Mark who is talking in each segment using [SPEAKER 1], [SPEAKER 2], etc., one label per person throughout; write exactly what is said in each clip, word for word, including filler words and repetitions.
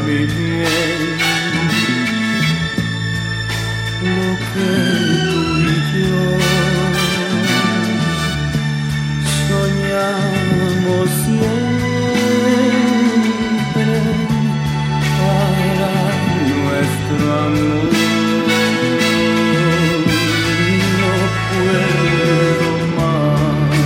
[SPEAKER 1] mi bien lo que tú y yo soñamos siempre para nuestro amor. No puedo más,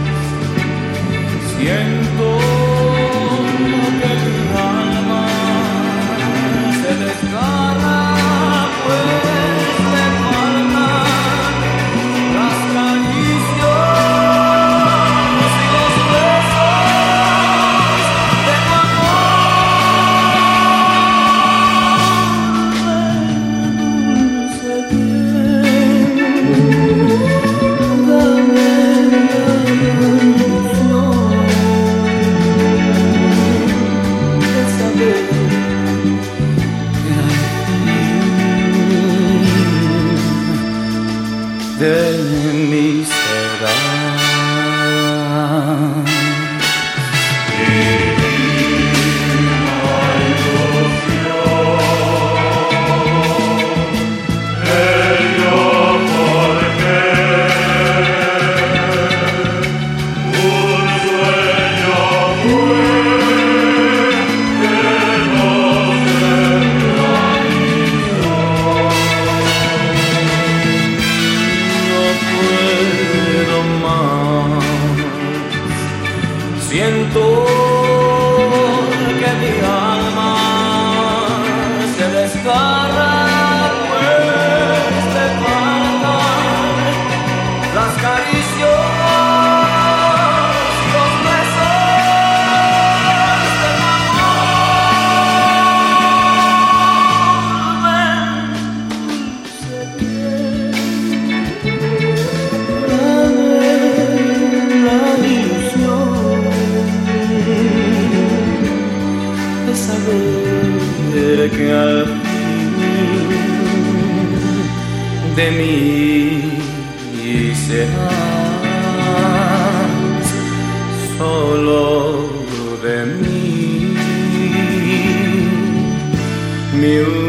[SPEAKER 1] siento que mi alma se desgarra, pues me faltan las caricias y los besos de tu amor. Dulce bien, dame la ilusión de saber que al fin de mí serás. Siento que mi alma se desgarra, pues te faltan las caricias y los besos de tu amor. Ven, dulce bien, dame la ilusión de saber que al fin de mí serás, solo de mí, mi